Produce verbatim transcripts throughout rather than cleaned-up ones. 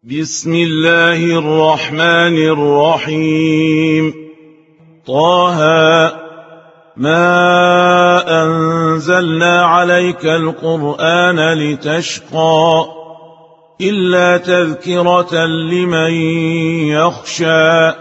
بسم الله الرحمن الرحيم. طه ما أنزلنا عليك القرآن لتشقى إلا تذكرة لمن يخشى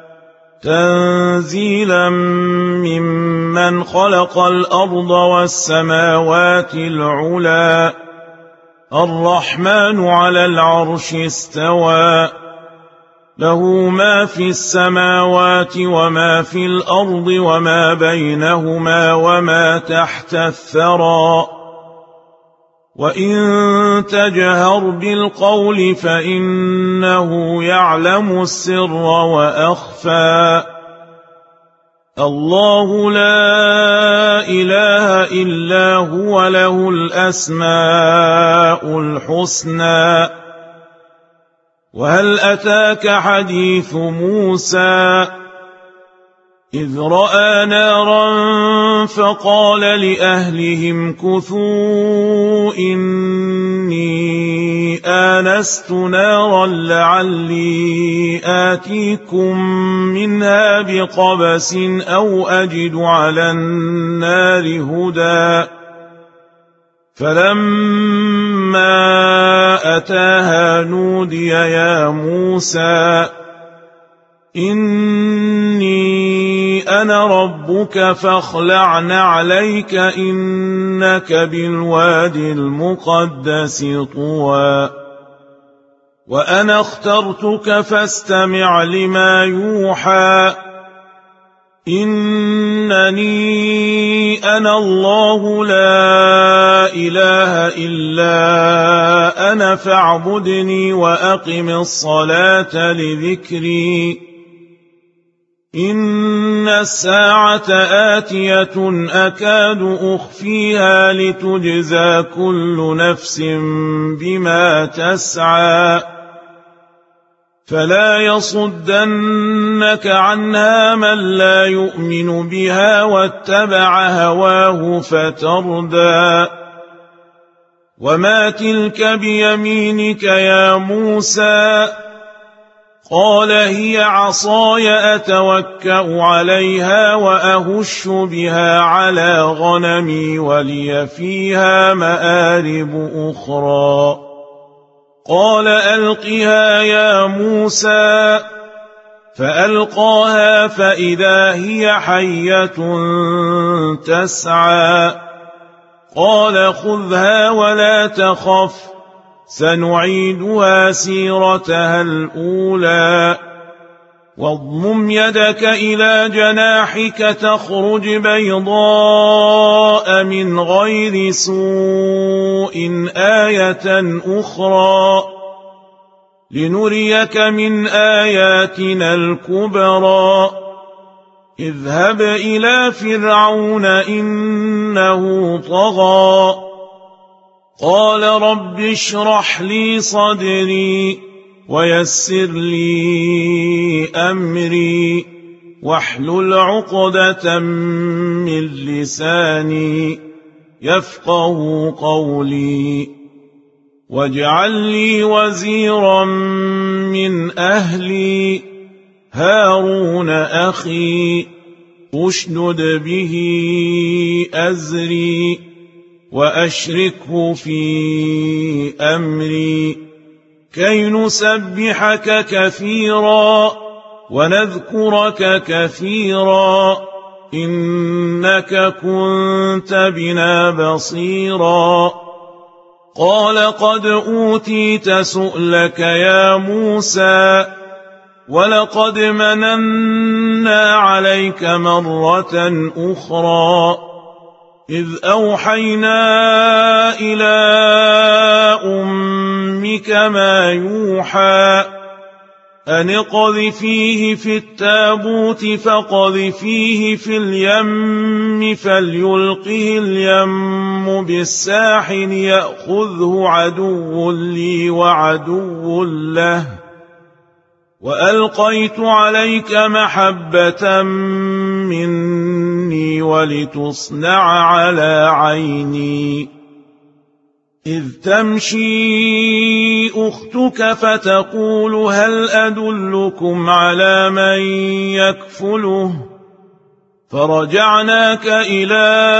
تنزيلا ممن خلق الأرض والسماوات العلى الرحمن على العرش استوى له ما في السماوات وما في الأرض وما بينهما وما تحت الثرى وإن تجهر بالقول فإنه يعلم السر وأخفى الله لا إله إلا هو له الأسماء الحسنى وهل أتاك حديث موسى إذ رأى نارا فقال لأهلهم كثوا إني آنست نارا لعلي آتيكم منها بقبس أو أجد على النار هدى فلما أتاها نودي يا موسى إني أنا ربك فاخلع نعليك إنك بالوادي المقدس طوى وأنا اخترتك فاستمع لما يوحى إنني أنا الله لا إله إلا أنا فاعبدني وأقم الصلاة لذكري إن الساعة آتية أكاد أخفيها لتجزى كل نفس بما تسعى فلا يصدنك عنها من لا يؤمن بها واتبع هواه فتردى وما تلك بيمينك يا موسى قال هي عصاي أتوكأ عليها وأهش بها على غنمي ولي فيها مآرب أخرى قال ألقها يا موسى فألقاها فإذا هي حية تسعى قال خذها ولا تخف سنعيدها سيرتها الأولى واضمم يدك إلى جناحك تخرج بيضاء من غير سوء آية أخرى لنريك من آياتنا الكبرى اذهب إلى فرعون إنه طغى قال رب اشرح لي صدري ويسر لي أمري واحلل عقدة من لساني يفقه قولي واجعل لي وزيرا من أهلي هارون أخي اشدد به أزري وأشركه في أمري كي نسبحك كثيرا ونذكرك كثيرا إنك كنت بنا بصيرا قال قد أوتيت سؤلك يا موسى ولقد مننا عليك مرة أخرى إذ أوحينا إلى أمك ما يوحى أن اقذفيه في التابوت فاقذفيه في اليم فليلقه اليم بالساحل يأخذه عدو لي وعدو له وألقيت عليك محبة مني ولتصنع على عيني إذ تمشي أختك فتقول هل أدلكم على من يكفله فرجعناك إلى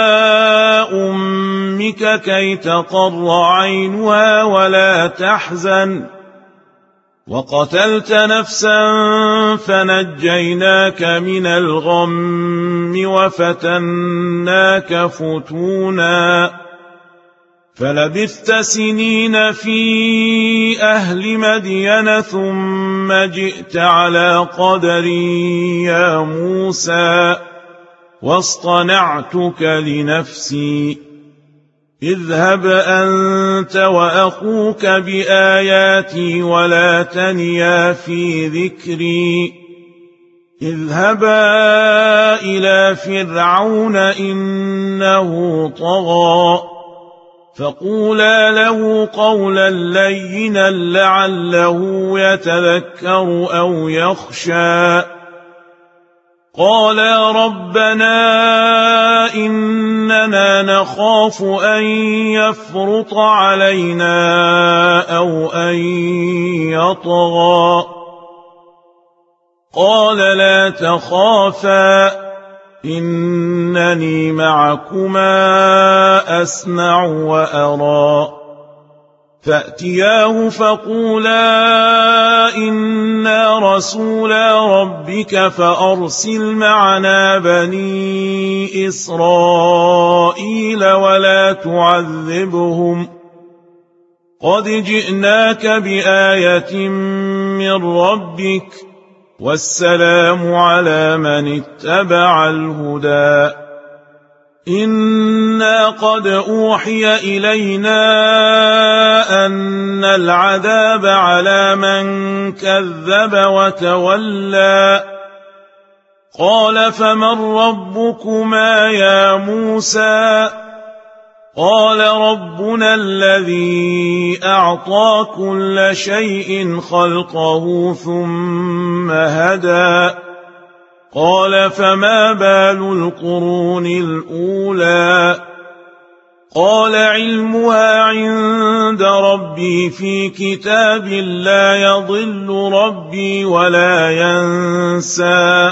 أمك كي تقر عينها ولا تحزن وقتلت نفسا فنجيناك من الغم وفتناك فتونا فلبثت سنين في أهل مدين ثم جئت على قدري يا موسى واصطنعتك لنفسي اذهب أنت وأخوك بآياتي ولا تنيا في ذكري اذهبا إلى فرعون إنه طغى فقولا له قولا لينا لعله يتذكر أو يخشى قالا ربنا إننا نخاف أن يفرط علينا أو أن يطغى قال لا تخافا إنني معكما أسمع وأرى فأتياه فقولا إنا رسولا ربك فأرسل معنا بني إسرائيل ولا تعذبهم قد جئناك بآية من ربك والسلام على من اتبع الهدى إنا قد أوحي إلينا أن العذاب على من كذب وتولى قال فمن ربكما يا موسى قال ربنا الذي أعطى كل شيء خلقه ثم هدى قال فما بال القرون الأولى قال علمها عند ربي في كتاب لا يضل ربي ولا ينسى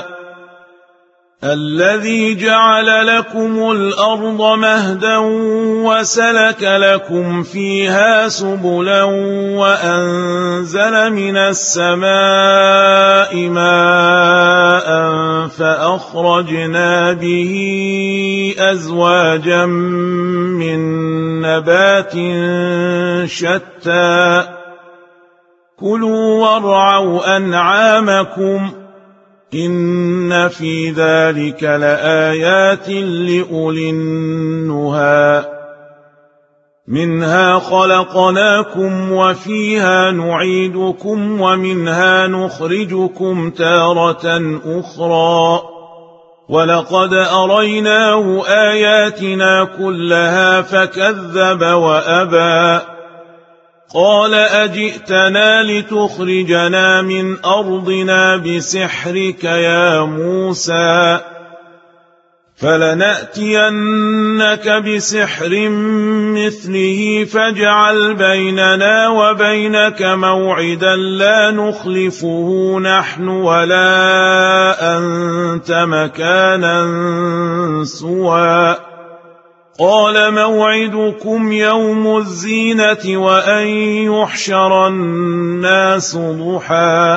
الذي جعل لكم الأرض مهدا وسلك لكم فيها سبلا وأنزل من السماء ماء فأخرجنا به أزواجا من نبات شتى كلوا وارعوا أنعامكم إن في ذلك لآيات لأولي النهى منها خلقناكم وفيها نعيدكم ومنها نخرجكم تارة أخرى ولقد أريناه آياتنا كلها فكذب وأبى قال أجئتنا لتخرجنا من أرضنا بسحرك يا موسى فلنأتينك بسحر مثله فاجعل بيننا وبينك موعدا لا نخلفه نحن ولا أنت مكانا سوى قال موعدكم يوم الزينة وأن يحشر الناس ضحى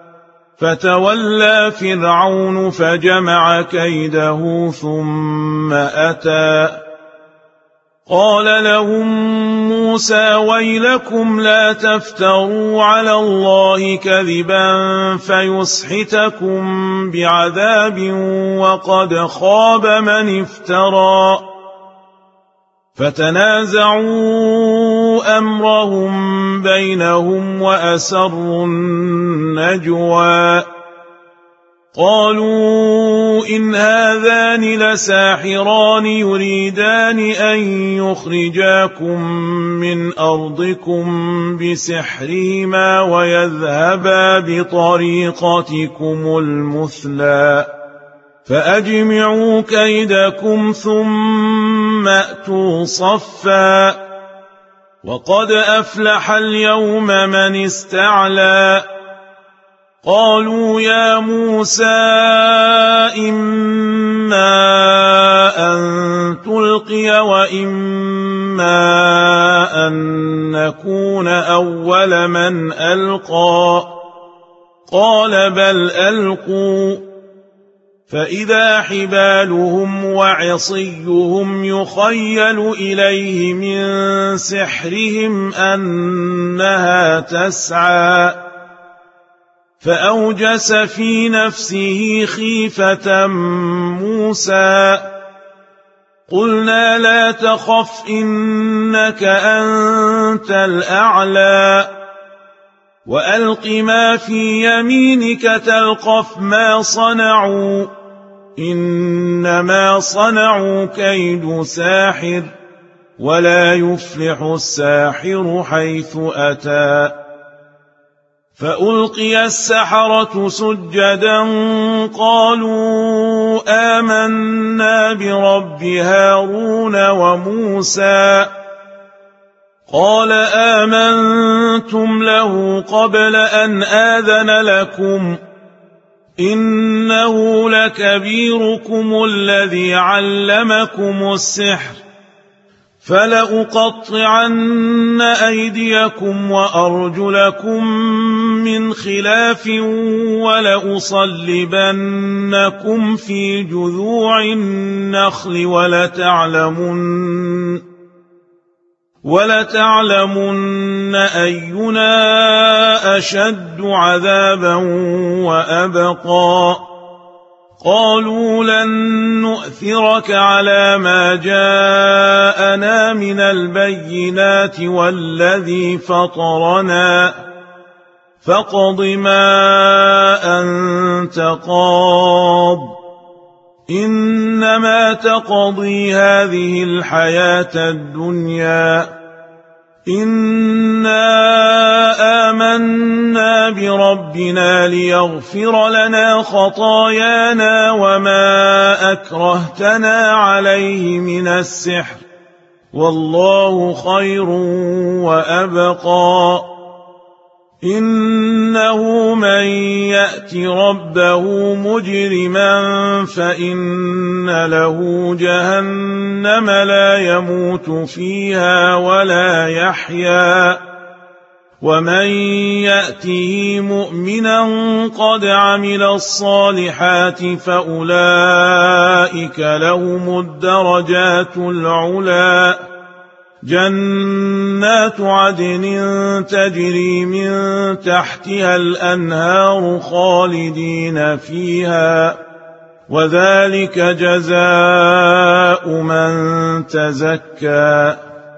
فتولى فرعون فجمع كيده ثم أتى قال لهم موسى ويلكم لا تفتروا على الله كذبا فيسحتكم بعذاب وقد خاب من افترى فتنازعوا أمرهم بينهم وأسروا النجوى قالوا إن هذان لساحران يريدان أن يخرجاكم من أرضكم بسحرهما ويذهبا بطريقتكم المثلى فأجمعوا كيدكم ثم أتوا صفا وقد أفلح اليوم من استعلى قالوا يا موسى إما أن تلقي وإما أن نكون أول من ألقى قال بل ألقوا فإذا حبالهم وعصيهم يخيل إليه من سحرهم أنها تسعى فأوجس في نفسه خيفة موسى قلنا لا تخف إنك أنت الأعلى وألق ما في يمينك تلقف ما صنعوا إنما صنعوا كيد ساحر ولا يفلح الساحر حيث أتى فألقي السحرة سجدا قالوا آمنا برب هارون وموسى قال آمنتم له قبل أن آذن لكم إنه لكبيركم الذي علمكم السحر فلأقطعن أيديكم وأرجلكم من خلاف ولأصلبنكم في جذوع النخل ولتعلمن ولتعلمن أينا أشد عذابا وأبقى قالوا لن نؤثرك على ما جاءنا من البينات والذي فطرنا فاقض ما أنت قاض إنما تقضي هذه الحياة الدنيا إنا آمنا بربنا ليغفر لنا خطايانا وما أكرهتنا عليه من السحر والله خير وأبقى إنه من يأت ربه مجرما فإن له جهنم لا يموت فيها ولا يحيا ومن يأته مؤمنا قد عمل الصالحات فأولئك لهم الدرجات العلى جنات عدن تجري من تحتها الأنهار خالدين فيها وذلك جزاء من تزكى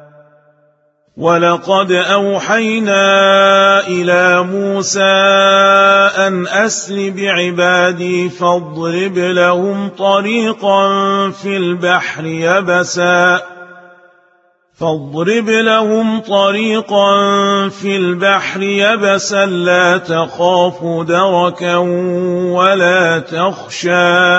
ولقد أوحينا إلى موسى أن أسر بعبادي فاضرب لهم طريقا في البحر يبسا فاضرب لهم طريقا في البحر يبسا لا تخاف دركا ولا تخشى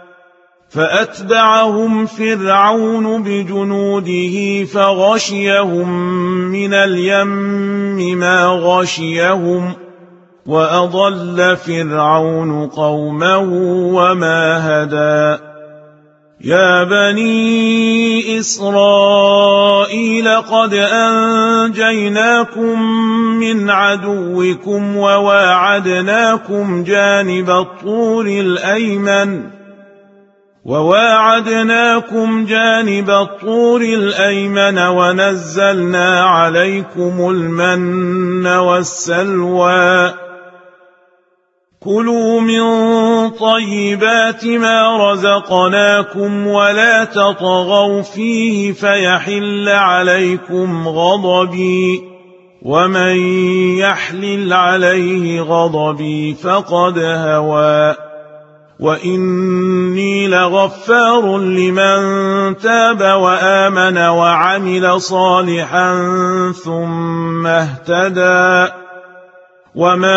فأتبعهم فرعون بجنوده فغشيهم من اليم ما غشيهم وأضل فرعون قومه وما هدى يا بني إسرائيل قد أنجيناكم من عدوكم وواعدناكم جانب الطور الأيمن وواعدناكم جانب الطور الأيمن ونزلنا عليكم المن والسلوى كلوا من طيبات ما رزقناكم ولا تطغوا فيه فيحل عليكم غضبي ومن يحلل عليه غضبي فقد هوى وإني لغفار لمن تاب وآمن وعمل صالحا ثم اهتدى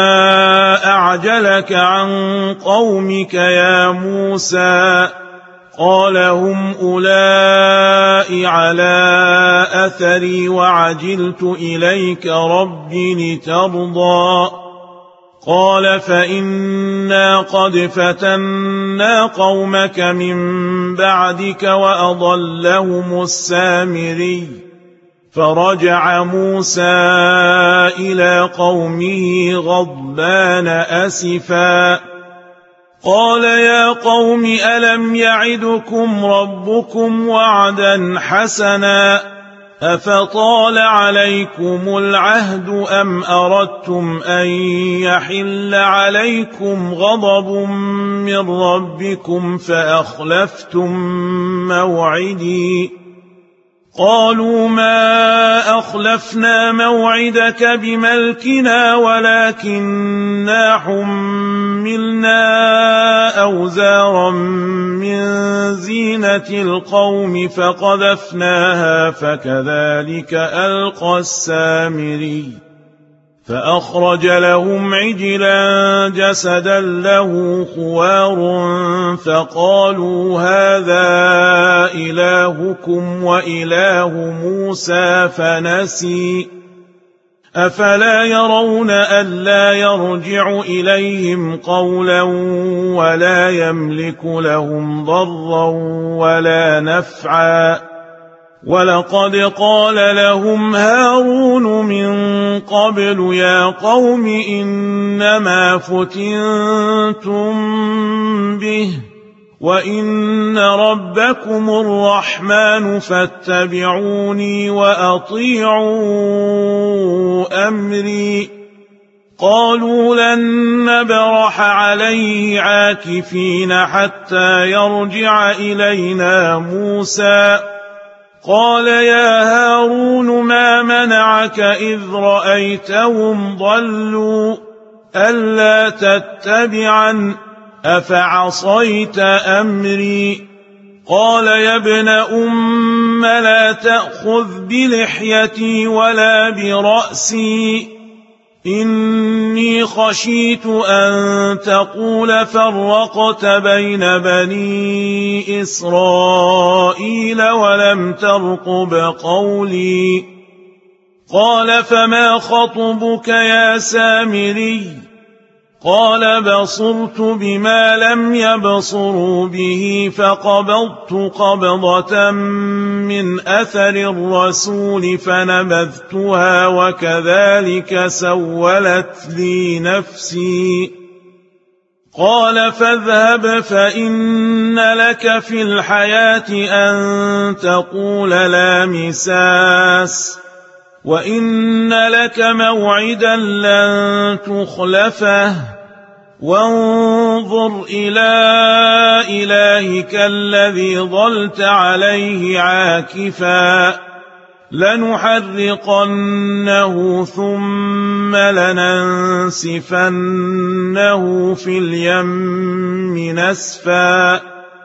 وما أعجلك عن قومك يا موسى قال هم أولئك على أثري وعجلت إليك رب لترضى قال فإنا قد فتنا قومك من بعدك وأضلهم السامري فرجع موسى إلى قومه غضبان أسفا قال يا قوم ألم يعدكم ربكم وعدا حسنا أفطال عليكم العهد أم أردتم أن يحل عليكم غضب من ربكم فأخلفتم موعدي قالوا ما أخلفنا موعدك بملكنا ولكننا حملنا أوزارا من زينة القوم فقذفناها فكذلك ألقى السامري فأخرج لهم عجلا جسدا له خوار فقالوا هذا إلهكم وإله موسى فنسي أفلا يرون ألا يرجع إليهم قولا ولا يملك لهم ضرا ولا نفعا ولقد قال لهم هارون من قبل يا قوم إنما فتنتم به وإن ربكم الرحمن فاتبعوني وأطيعوا أمري قالوا لن نبرح عليه عاكفين حتى يرجع إلينا موسى قال يا هارون ما منعك إذ رأيتهم ضلوا ألا تتبعا أفعصيت أمري قال يا ابن أم لا تأخذ بلحيتي ولا برأسي إني خشيت أن تقول فرقت بين بني إسرائيل ولم ترقب قولي قال فما خطبك يا سامري قال بصرت بما لم يبصروا به فقبضت قبضة من أثر الرسول فنبذتها وكذلك سولت لي نفسي قال فاذهب فإن لك في الحياة أن تقول لا مساس وإن لك موعدا لن تخلفه وانظر إلى إلهك الذي ظلت عليه عاكفا لنحرقنه ثم لننسفنه في اليم نسفا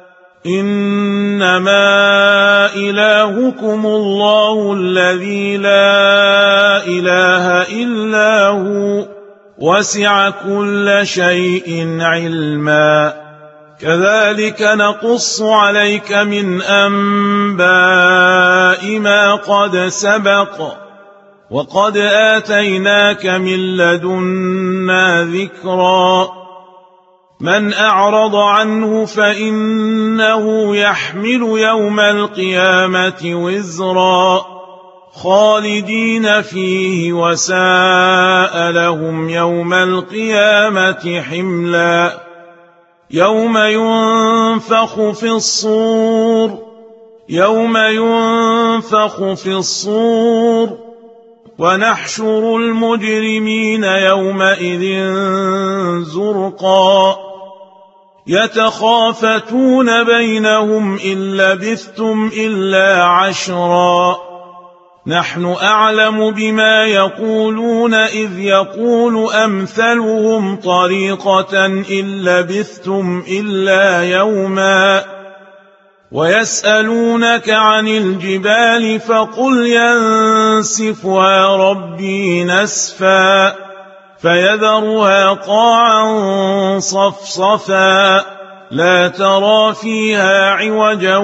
إنما إلهكم الله الذي لا إله إلا هو وسع كل شيء علما كذلك نقص عليك من أنباء ما قد سبق وقد آتيناك من لدنا ذكرا من أعرض عنه فإنه يحمل يوم القيامة وزرا خالدين فيه وساء لهم يوم القيامة حملا يوم ينفخ في الصور يوم ينفخ في الصور ونحشر المجرمين يومئذ زرقا يتخافتون بينهم إن لبثتم إلا عشرا نحن أعلم بما يقولون إذ يقول أمثلهم طريقة إن لبثتم إلا يوما ويسألونك عن الجبال فقل ينسفها ربي نسفا فيذرها قاعا صفصفا لا ترى فيها عوجا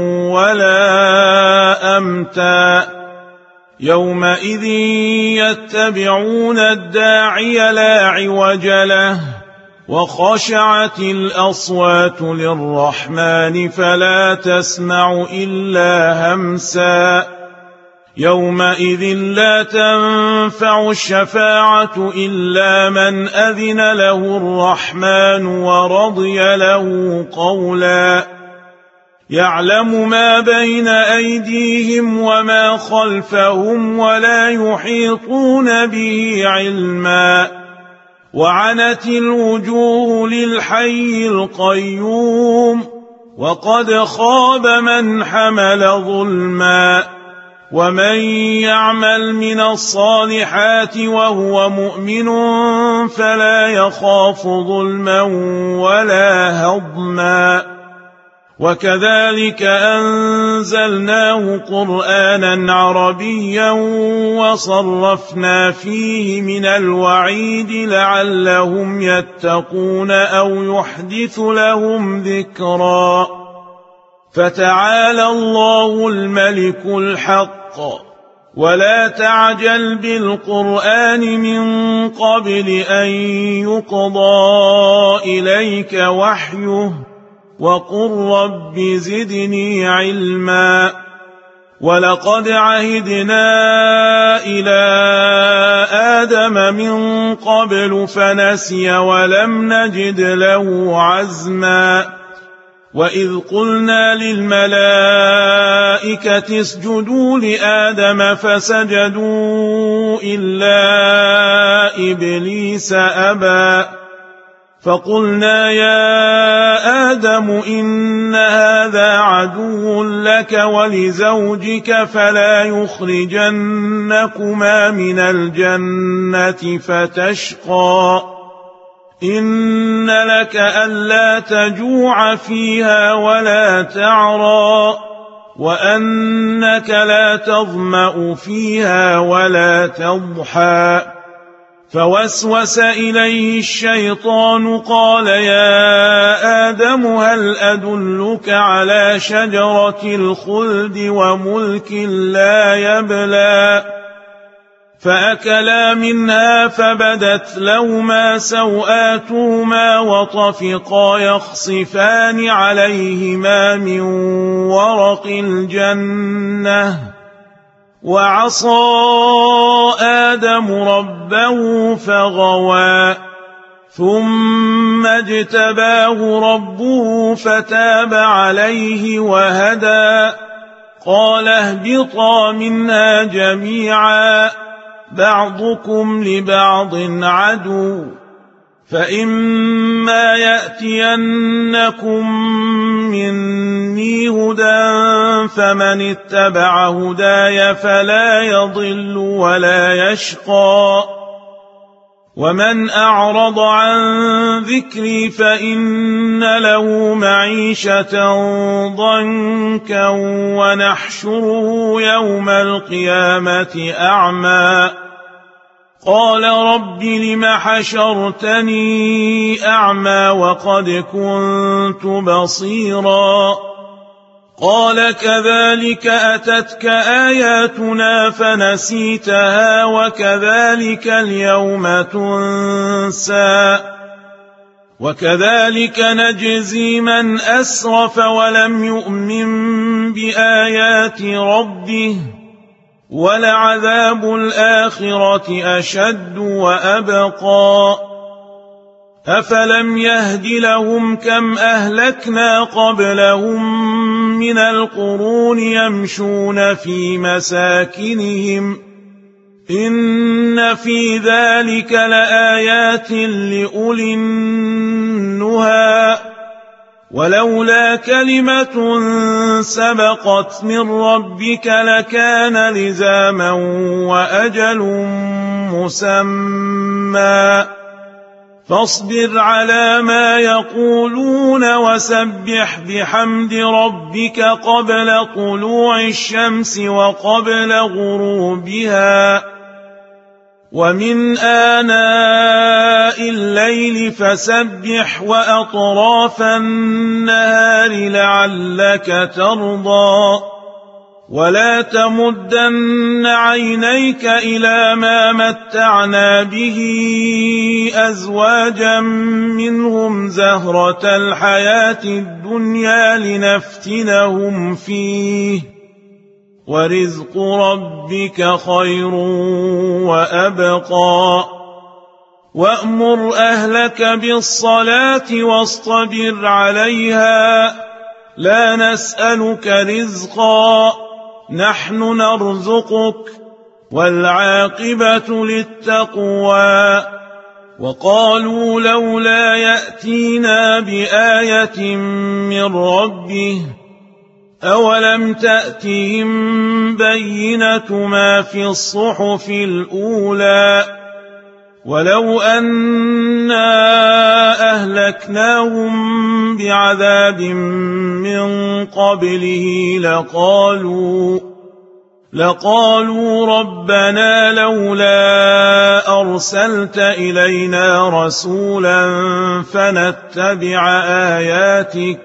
ولا أمتا يومئذ يتبعون الداعي لا عوج له وخشعت الأصوات للرحمن فلا تسمع إلا همسا يومئذ لا تنفع الشفاعة إلا من أذن له الرحمن ورضي له قولا يعلم ما بين أيديهم وما خلفهم ولا يحيطون به علما وعنت الوجوه للحي القيوم وقد خاب من حمل ظلما ومن يعمل من الصالحات وهو مؤمن فلا يخاف ظلما ولا هضما وكذلك أنزلناه قرآنا عربيا وصرفنا فيه من الوعيد لعلهم يتقون أو يحدث لهم ذكرا فتعالى الله الملك الحق ولا تعجل بالقرآن من قبل أن يقضى إليك وحيه وقل رب زدني علما ولقد عهدنا إلى آدم من قبل فنسي ولم نجد له عزما وإذ قلنا للملائكة اسجدوا لآدم فسجدوا إلا إبليس أبى فقلنا يا آدم إن هذا عدو لك ولزوجك فلا يخرجنكما من الجنة فتشقى إن لك ألا تجوع فيها ولا تعرى وأنك لا تظمأ فيها ولا تضحى فوسوس إليه الشيطان قال يا آدم هل أدلك على شجرة الخلد وملك لا يبلى فأكلا منها فبدت لهما سوآتهما وطفقا يخصفان عليهما من ورق الجنة وعصى آدم ربه فغوى ثم اجتباه ربه فتاب عليه وهدى قال اهبطا منها جميعا بعضكم لبعض عدو فإما يأتينكم مني هدى فمن اتبع هداي فلا يضل ولا يشقى ومن أعرض عن ذكري فإن له معيشة ضنكا ونحشره يوم القيامة أعمى قال رب لم حشرتني أعمى وقد كنت بصيرا قال كذلك أتتك آياتنا فنسيتها وكذلك اليوم تنسى وكذلك نجزي من أسرف ولم يؤمن بآيات ربه ولعذاب الآخرة أشد وأبقى أفلم يهد لهم كم أهلكنا قبلهم من القرون يمشون في مساكنهم إن في ذلك لآيات لأولي النهى ولولا كلمة سبقت من ربك لكان لزاما وأجل مسمى فاصبر على ما يقولون وسبح بحمد ربك قبل طلوع الشمس وقبل غروبها ومن آناء الليل الليل فسبح وأطراف النهار لعلك ترضى ولا تمدن عينيك إلى ما متعنا به أزواجا منهم زهرة الحياة الدنيا لنفتنهم فيه ورزق ربك خير وأبقى وأمر أهلك بالصلاة واصطبر عليها لا نسألك رزقا نحن نرزقك والعاقبة للتقوى وقالوا لولا يأتينا بآية من ربه أولم تأتهم بينة ما في الصحف الأولى ولو أنا أهلكناهم بعذاب من قبله لقالوا لقالوا ربنا لولا أرسلت إلينا رسولا فنتبع آياتك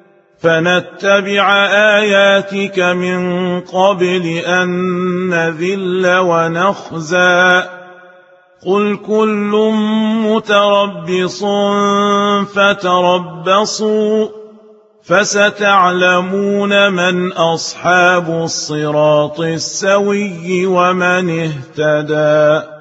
فنتبع آياتك من قبل أن نذل ونخزى قل كل متربص فتربصوا فستعلمون من أصحاب الصراط السوي ومن اهتدى.